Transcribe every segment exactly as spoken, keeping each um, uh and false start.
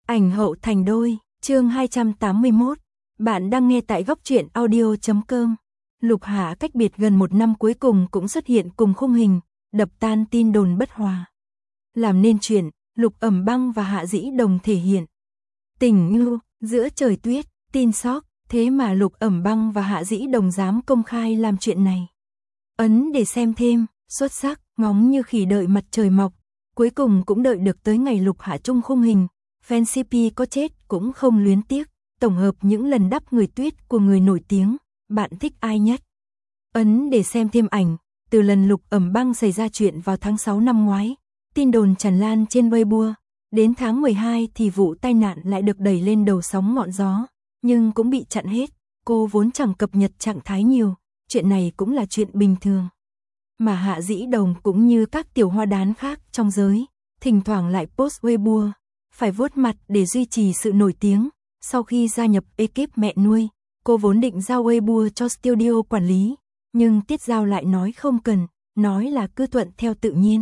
Ảnh hậu thành đôi, chương hai trăm tám mươi mốt. Bạn đang nghe tại góc truyện audio chấm com. Lục Hạ cách biệt gần một năm cuối cùng cũng xuất hiện cùng khung hình, đập tan tin đồn bất hòa. Làm nên chuyện, Lục Ẩm Băng và Hạ Dĩ Đồng thể hiện tình yêu giữa trời tuyết, tin sóc, thế mà Lục Ẩm Băng và Hạ Dĩ Đồng dám công khai làm chuyện này. Ấn để xem thêm, xuất sắc, ngóng như khỉ đợi mặt trời mọc, cuối cùng cũng đợi được tới ngày Lục Hạ chung khung hình. Fan xê pê có chết cũng không luyến tiếc, tổng hợp những lần đắp người tuyết của người nổi tiếng, bạn thích ai nhất? Ấn để xem thêm ảnh, từ lần Lục Ẩm Băng xảy ra chuyện vào tháng sáu năm ngoái, tin đồn tràn lan trên Weibo, đến tháng mười hai thì vụ tai nạn lại được đẩy lên đầu sóng ngọn gió, nhưng cũng bị chặn hết, cô vốn chẳng cập nhật trạng thái nhiều, chuyện này cũng là chuyện bình thường. Mà Hạ Dĩ Đồng cũng như các tiểu hoa đán khác trong giới, thỉnh thoảng lại post Weibo, phải vuốt mặt để duy trì sự nổi tiếng. Sau khi gia nhập ekip mẹ nuôi, cô vốn định giao Weibo cho studio quản lý, nhưng Tiết Giao lại nói không cần, nói là cứ thuận theo tự nhiên.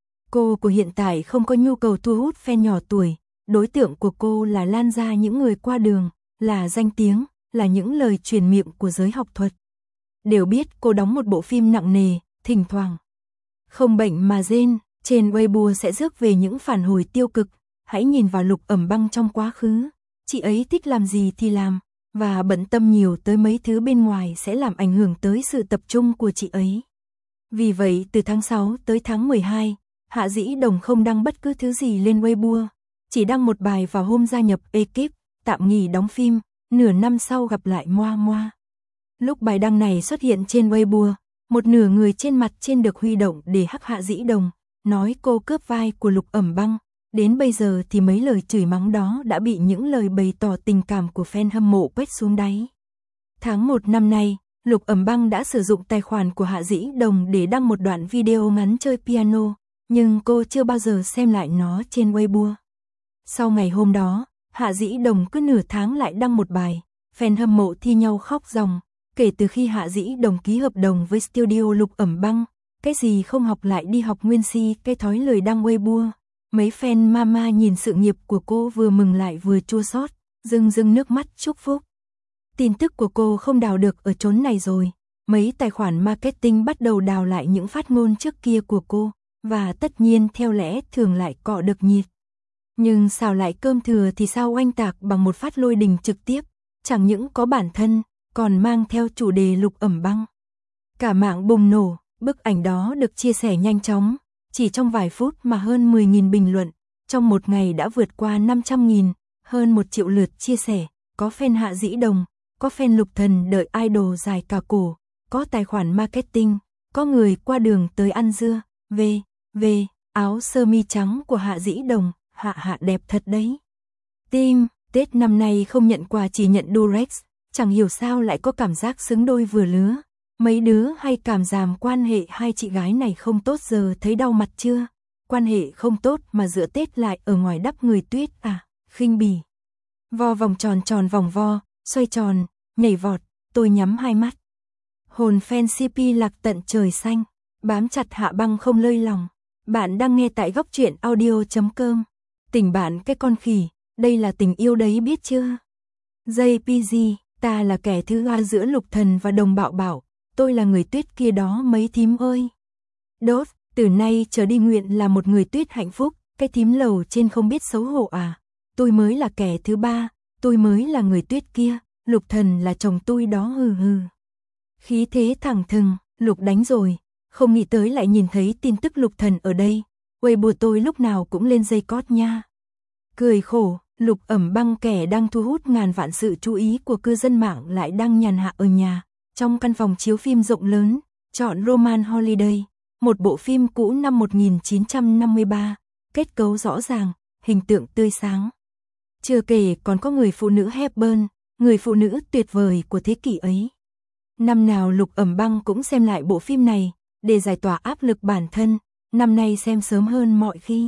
Cô của hiện tại không có nhu cầu thu hút fan nhỏ tuổi, đối tượng của cô là lan ra những người qua đường, là danh tiếng, là những lời truyền miệng của giới học thuật. Đều biết cô đóng một bộ phim nặng nề, thỉnh thoảng không bệnh mà rên, trên Weibo sẽ rước về những phản hồi tiêu cực. Hãy nhìn vào Lục Ẩm Băng trong quá khứ, chị ấy thích làm gì thì làm, và bận tâm nhiều tới mấy thứ bên ngoài sẽ làm ảnh hưởng tới sự tập trung của chị ấy. Vì vậy từ tháng sáu tới tháng mười hai, Hạ Dĩ Đồng không đăng bất cứ thứ gì lên Weibo, chỉ đăng một bài vào hôm gia nhập ekip, tạm nghỉ đóng phim, nửa năm sau gặp lại Moa Moa. Lúc bài đăng này xuất hiện trên Weibo, một nửa người trên mặt trên được huy động để hắc Hạ Dĩ Đồng, nói cô cướp vai của Lục Ẩm Băng. Đến bây giờ thì mấy lời chửi mắng đó đã bị những lời bày tỏ tình cảm của fan hâm mộ quét xuống đáy. Tháng một năm nay, Lục Ẩm Băng đã sử dụng tài khoản của Hạ Dĩ Đồng để đăng một đoạn video ngắn chơi piano, nhưng cô chưa bao giờ xem lại nó trên Weibo. Sau ngày hôm đó, Hạ Dĩ Đồng cứ nửa tháng lại đăng một bài, fan hâm mộ thi nhau khóc ròng. Kể từ khi Hạ Dĩ Đồng ký hợp đồng với studio Lục Ẩm Băng, cái gì không học lại đi học nguyên si, cái thói lời đăng Weibo. Mấy fan mama nhìn sự nghiệp của cô vừa mừng lại vừa chua xót, rưng rưng nước mắt chúc phúc. Tin tức của cô không đào được ở chốn này rồi, mấy tài khoản marketing bắt đầu đào lại những phát ngôn trước kia của cô, và tất nhiên theo lẽ thường lại cọ được nhiệt. Nhưng xào lại cơm thừa thì sao oanh tạc bằng một phát lôi đình trực tiếp, chẳng những có bản thân, còn mang theo chủ đề Lục Ẩm Băng. Cả mạng bùng nổ, bức ảnh đó được chia sẻ nhanh chóng. Chỉ trong vài phút mà hơn mười nghìn bình luận, trong một ngày đã vượt qua năm trăm nghìn, hơn một triệu lượt chia sẻ, có fan Hạ Dĩ Đồng, có fan Lục Thần đợi idol dài cả cổ, có tài khoản marketing, có người qua đường tới ăn dưa, về, về, áo sơ mi trắng của Hạ Dĩ Đồng, Hạ Hạ đẹp thật đấy. Tim, Tết năm nay không nhận quà chỉ nhận Durex, chẳng hiểu sao lại có cảm giác xứng đôi vừa lứa. Mấy đứa hay cảm giảm quan hệ hai chị gái này không tốt giờ thấy đau mặt chưa? Quan hệ không tốt mà giữa Tết lại ở ngoài đắp người tuyết à, khinh bỉ. Vo vòng tròn tròn vòng vo, xoay tròn, nhảy vọt, tôi nhắm hai mắt. Hồn fan xê pê lạc tận trời xanh, bám chặt Hạ Băng không lơi lòng. Bạn đang nghe tại góc truyện audio chấm com. Tình bạn cái con khỉ, đây là tình yêu đấy biết chưa? jê pê giê, ta là kẻ thứ ba giữa Lục Thần và Đồng Bạo Bảo. Tôi là người tuyết kia đó mấy thím ơi. Đốt, từ nay trở đi nguyện là một người tuyết hạnh phúc, cái thím lầu trên không biết xấu hổ à. Tôi mới là kẻ thứ ba, tôi mới là người tuyết kia, Lục Thần là chồng tôi đó hừ hừ. Khí thế thẳng thừng, Lục đánh rồi, không nghĩ tới lại nhìn thấy tin tức Lục Thần ở đây. Weibo tôi lúc nào cũng lên dây cót nha. Cười khổ, Lục Ẩm Băng kẻ đang thu hút ngàn vạn sự chú ý của cư dân mạng lại đang nhàn hạ ở nhà. Trong căn phòng chiếu phim rộng lớn, chọn Roman Holiday, một bộ phim cũ năm một nghìn chín trăm năm mươi ba, kết cấu rõ ràng, hình tượng tươi sáng. Chưa kể còn có người phụ nữ Hepburn, người phụ nữ tuyệt vời của thế kỷ ấy. Năm nào Lục Ẩm Băng cũng xem lại bộ phim này, để giải tỏa áp lực bản thân, năm nay xem sớm hơn mọi khi.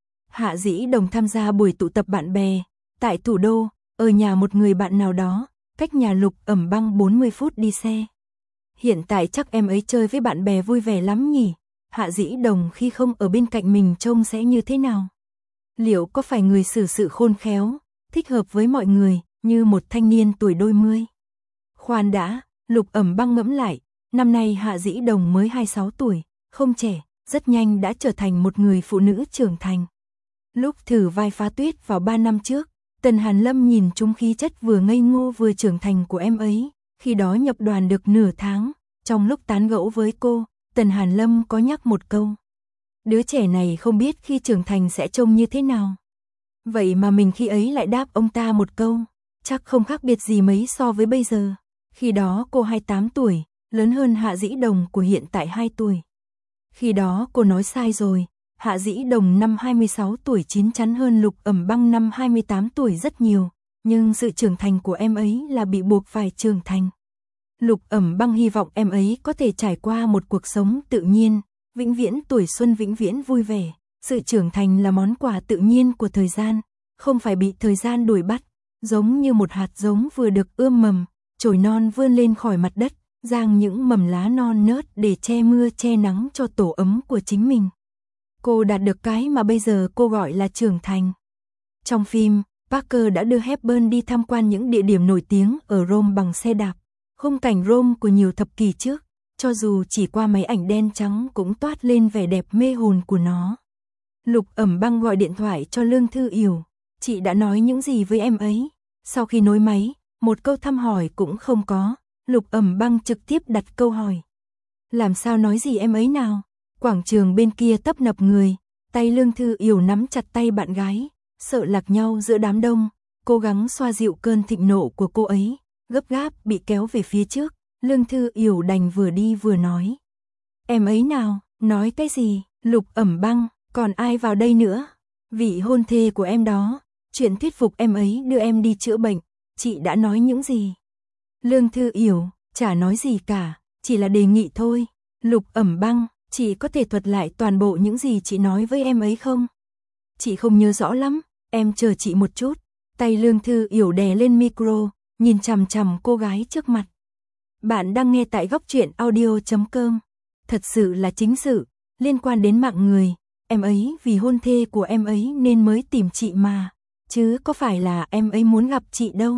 Hạ Dĩ Đồng tham gia buổi tụ tập bạn bè, tại thủ đô, ở nhà một người bạn nào đó. Cách nhà Lục Ẩm Băng bốn mươi phút đi xe. Hiện tại chắc em ấy chơi với bạn bè vui vẻ lắm nhỉ? Hạ Dĩ Đồng khi không ở bên cạnh mình trông sẽ như thế nào? Liệu có phải người xử sự khôn khéo, thích hợp với mọi người, như một thanh niên tuổi đôi mươi. Khoan đã, Lục Ẩm Băng ngẫm lại, năm nay Hạ Dĩ Đồng mới hai mươi sáu tuổi, không trẻ, rất nhanh đã trở thành một người phụ nữ trưởng thành. Lúc thử vai Phá Tuyết vào ba năm trước, Tần Hàn Lâm nhìn trúng khí chất vừa ngây ngô vừa trưởng thành của em ấy, khi đó nhập đoàn được nửa tháng, trong lúc tán gẫu với cô, Tần Hàn Lâm có nhắc một câu. Đứa trẻ này không biết khi trưởng thành sẽ trông như thế nào. Vậy mà mình khi ấy lại đáp ông ta một câu, chắc không khác biệt gì mấy so với bây giờ. Khi đó cô hai mươi tám tuổi, lớn hơn Hạ Dĩ Đồng của hiện tại hai tuổi. Khi đó cô nói sai rồi, Hạ Dĩ Đồng năm hai mươi sáu tuổi chín chắn hơn Lục Ẩm Băng năm hai mươi tám tuổi rất nhiều, nhưng sự trưởng thành của em ấy là bị buộc phải trưởng thành. Lục Ẩm Băng hy vọng em ấy có thể trải qua một cuộc sống tự nhiên, vĩnh viễn tuổi xuân vĩnh viễn vui vẻ. Sự trưởng thành là món quà tự nhiên của thời gian, không phải bị thời gian đuổi bắt, giống như một hạt giống vừa được ươm mầm, chồi non vươn lên khỏi mặt đất, giang những mầm lá non nớt để che mưa che nắng cho tổ ấm của chính mình. Cô đạt được cái mà bây giờ cô gọi là trưởng thành. Trong phim, Parker đã đưa Hepburn đi tham quan những địa điểm nổi tiếng ở Rome bằng xe đạp. Khung cảnh Rome của nhiều thập kỷ trước, cho dù chỉ qua máy ảnh đen trắng cũng toát lên vẻ đẹp mê hồn của nó. Lục Ẩm Băng gọi điện thoại cho Lương Thư Yểu. Chị đã nói những gì với em ấy? Sau khi nối máy, một câu thăm hỏi cũng không có. Lục Ẩm Băng trực tiếp đặt câu hỏi. Làm sao nói gì em ấy nào? Quảng trường bên kia tấp nập người, tay Lương Thư Yểu nắm chặt tay bạn gái, sợ lạc nhau giữa đám đông, cố gắng xoa dịu cơn thịnh nộ của cô ấy, gấp gáp bị kéo về phía trước. Lương Thư Yểu đành vừa đi vừa nói. Em ấy nào, nói cái gì? Lục Ẩm Băng, còn ai vào đây nữa? Vị hôn thê của em đó, chuyện thuyết phục em ấy đưa em đi chữa bệnh, chị đã nói những gì? Lương Thư Yểu, chả nói gì cả, chỉ là đề nghị thôi. Lục Ẩm Băng, chị có thể thuật lại toàn bộ những gì chị nói với em ấy không? Chị không nhớ rõ lắm, em chờ chị một chút. Tay Lương Thư Yểu đè lên micro, nhìn chằm chằm cô gái trước mặt. Bạn đang nghe tại góc truyện audio chấm com. Thật sự là chính sự, liên quan đến mạng người. Em ấy vì hôn thê của em ấy nên mới tìm chị mà, chứ có phải là em ấy muốn gặp chị đâu.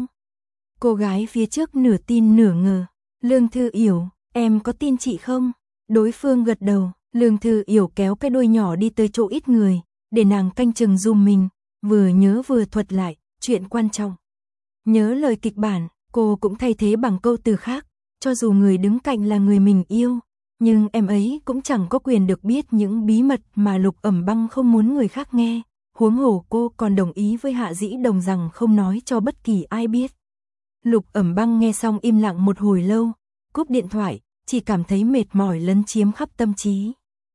Cô gái phía trước nửa tin nửa ngờ. Lương Thư Yểu, em có tin chị không? Đối phương gật đầu. Lương Thư Yểu kéo cái đuôi nhỏ đi tới chỗ ít người, để nàng canh chừng dùm mình, vừa nhớ vừa thuật lại, chuyện quan trọng. Nhớ lời kịch bản, cô cũng thay thế bằng câu từ khác, cho dù người đứng cạnh là người mình yêu, nhưng em ấy cũng chẳng có quyền được biết những bí mật mà Lục Ẩm Băng không muốn người khác nghe, huống hồ cô còn đồng ý với Hạ Dĩ Đồng rằng không nói cho bất kỳ ai biết. Lục Ẩm Băng nghe xong im lặng một hồi lâu, cúp điện thoại, chỉ cảm thấy mệt mỏi lấn chiếm khắp tâm trí.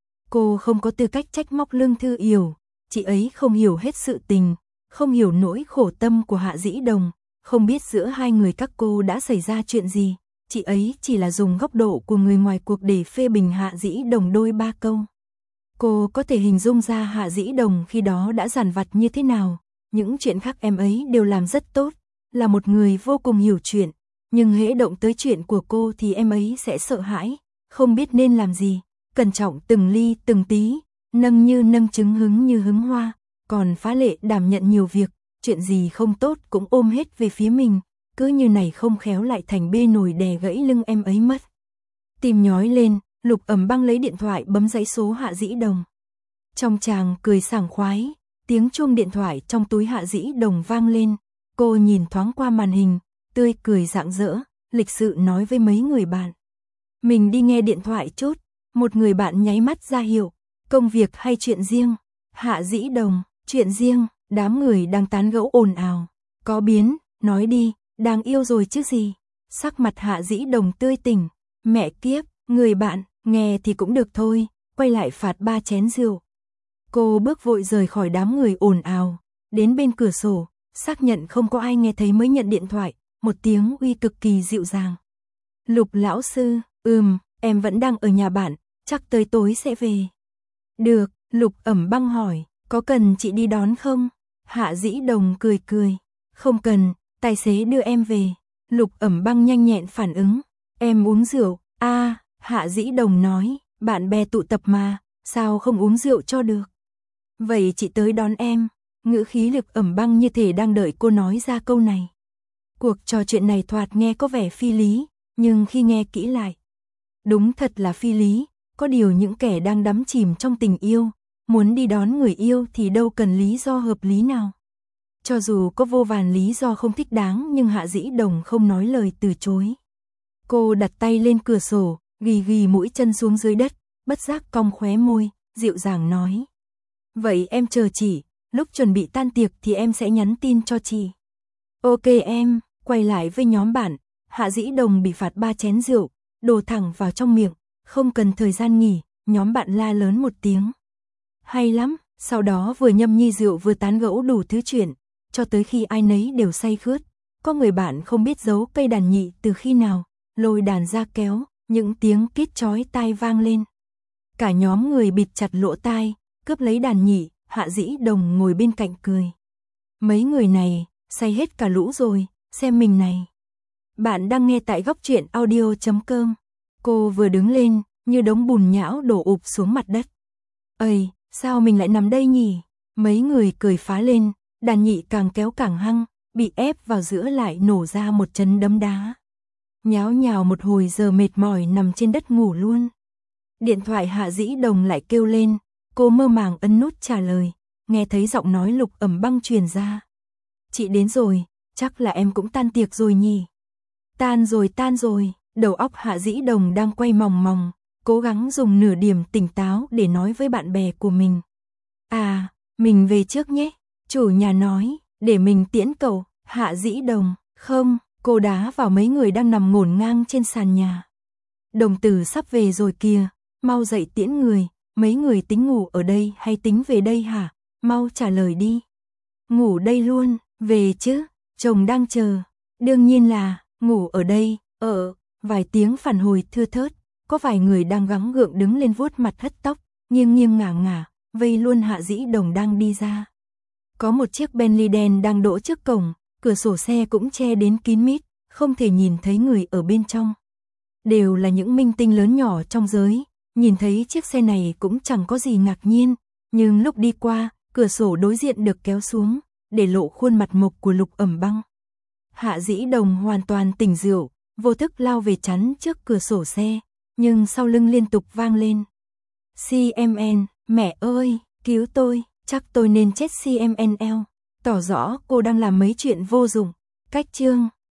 Cô không có tư cách trách móc Lương Thư Yểu, chị ấy không hiểu hết sự tình, không hiểu nỗi khổ tâm của Hạ Dĩ Đồng, không biết giữa hai người các cô đã xảy ra chuyện gì. Chị ấy chỉ là dùng góc độ của người ngoài cuộc để phê bình Hạ Dĩ Đồng đôi ba câu. Cô có thể hình dung ra Hạ Dĩ Đồng khi đó đã dằn vặt như thế nào. Những chuyện khác em ấy đều làm rất tốt, là một người vô cùng hiểu chuyện. Nhưng hễ động tới chuyện của cô thì em ấy sẽ sợ hãi, không biết nên làm gì. Cẩn trọng từng ly từng tí, nâng như nâng trứng hứng như hứng hoa. Còn phá lệ đảm nhận nhiều việc, chuyện gì không tốt cũng ôm hết về phía mình. Cứ như này không khéo lại thành bê nồi đè gãy lưng em ấy mất. Tim nhói lên, Lục Ẩm Băng lấy điện thoại bấm dãy số Hạ Dĩ Đồng. Trong chàng cười sảng khoái, tiếng chuông điện thoại trong túi Hạ Dĩ Đồng vang lên. Cô nhìn thoáng qua màn hình, tươi cười rạng rỡ, lịch sự nói với mấy người bạn. Mình đi nghe điện thoại chút. Một người bạn nháy mắt ra hiệu. Công việc hay chuyện riêng? Hạ Dĩ Đồng, chuyện riêng. Đám người đang tán gẫu ồn ào. Có biến, nói đi. Đang yêu rồi chứ gì? Sắc mặt Hạ Dĩ Đồng tươi tỉnh. Mẹ kiếp, người bạn, nghe thì cũng được thôi, quay lại phạt ba chén rượu. Cô bước vội rời khỏi đám người ồn ào, đến bên cửa sổ, xác nhận không có ai nghe thấy mới nhận điện thoại, một tiếng uy cực kỳ dịu dàng. Lục lão sư, ừm, em vẫn đang ở nhà bạn, chắc tới tối sẽ về. Được, Lục Ẩm Băng hỏi, có cần chị đi đón không? Hạ Dĩ Đồng cười cười, không cần. Tài xế đưa em về. Lục Ẩm Băng nhanh nhẹn phản ứng. Em uống rượu. A, à, Hạ Dĩ Đồng nói, bạn bè tụ tập mà, sao không uống rượu cho được. Vậy chị tới đón em. ngữ khí Lục Ẩm Băng như thể đang đợi cô nói ra câu này. Cuộc trò chuyện này thoạt nghe có vẻ phi lý, nhưng khi nghe kỹ lại, đúng thật là phi lý, có điều những kẻ đang đắm chìm trong tình yêu, muốn đi đón người yêu thì đâu cần lý do hợp lý nào. Cho dù có vô vàn lý do không thích đáng nhưng Hạ Dĩ Đồng không nói lời từ chối. Cô đặt tay lên cửa sổ, ghi ghi mũi chân xuống dưới đất, bất giác cong khóe môi, dịu dàng nói. Vậy em chờ chị, lúc chuẩn bị tan tiệc thì em sẽ nhắn tin cho chị. Ok em, quay lại với nhóm bạn, Hạ Dĩ Đồng bị phạt ba chén rượu, đổ thẳng vào trong miệng, không cần thời gian nghỉ, nhóm bạn la lớn một tiếng. Hay lắm, sau đó vừa nhâm nhi rượu vừa tán gẫu đủ thứ chuyện, cho tới khi ai nấy đều say khướt. Có người bạn không biết giấu cây đàn nhị từ khi nào, lôi đàn ra kéo, những tiếng kít chói tai vang lên. Cả nhóm người bịt chặt lỗ tai, cướp lấy đàn nhị, Hạ Dĩ Đồng ngồi bên cạnh cười. Mấy người này, say hết cả lũ rồi, xem mình này. Bạn đang nghe tại góc truyện audio chấm com. Cô vừa đứng lên, như đống bùn nhão đổ ụp xuống mặt đất. Ây, sao mình lại nằm đây nhỉ? Mấy người cười phá lên, đàn nhị càng kéo càng hăng, bị ép vào giữa lại nổ ra một chân đấm đá. Nháo nhào một hồi giờ mệt mỏi nằm trên đất ngủ luôn. Điện thoại Hạ Dĩ Đồng lại kêu lên, cô mơ màng ấn nút trả lời, nghe thấy giọng nói Lục Ẩm Băng truyền ra. Chị đến rồi, chắc là em cũng tan tiệc rồi nhỉ? Tan rồi tan rồi, đầu óc Hạ Dĩ Đồng đang quay mòng mòng, cố gắng dùng nửa điểm tỉnh táo để nói với bạn bè của mình. À, mình về trước nhé, chủ nhà nói, để mình tiễn cậu, Hạ Dĩ Đồng, không, cô đá vào mấy người đang nằm ngổn ngang trên sàn nhà. Đồng Tử sắp về rồi kìa, mau dậy tiễn người, mấy người tính ngủ ở đây hay tính về đây hả? Mau trả lời đi. Ngủ đây luôn, về chứ, chồng đang chờ. Đương nhiên là, ngủ ở đây, ở, vài tiếng phản hồi thưa thớt, có vài người đang gắng gượng đứng lên vuốt mặt hất tóc, nghiêng nghiêng ngả ngả, vây luôn Hạ Dĩ Đồng đang đi ra. Có một chiếc Bentley đen đang đỗ trước cổng, cửa sổ xe cũng che đến kín mít, không thể nhìn thấy người ở bên trong. Đều là những minh tinh lớn nhỏ trong giới, nhìn thấy chiếc xe này cũng chẳng có gì ngạc nhiên, nhưng lúc đi qua, cửa sổ đối diện được kéo xuống, để lộ khuôn mặt mộc của Lục Ẩm Băng. Hạ Dĩ Đồng hoàn toàn tỉnh rượu, vô thức lao về chắn trước cửa sổ xe, nhưng sau lưng liên tục vang lên. xê em en, mẹ ơi, cứu tôi, chắc tôi nên chết xê em en lờ, tỏ rõ cô đang làm mấy chuyện vô dụng. Cách chương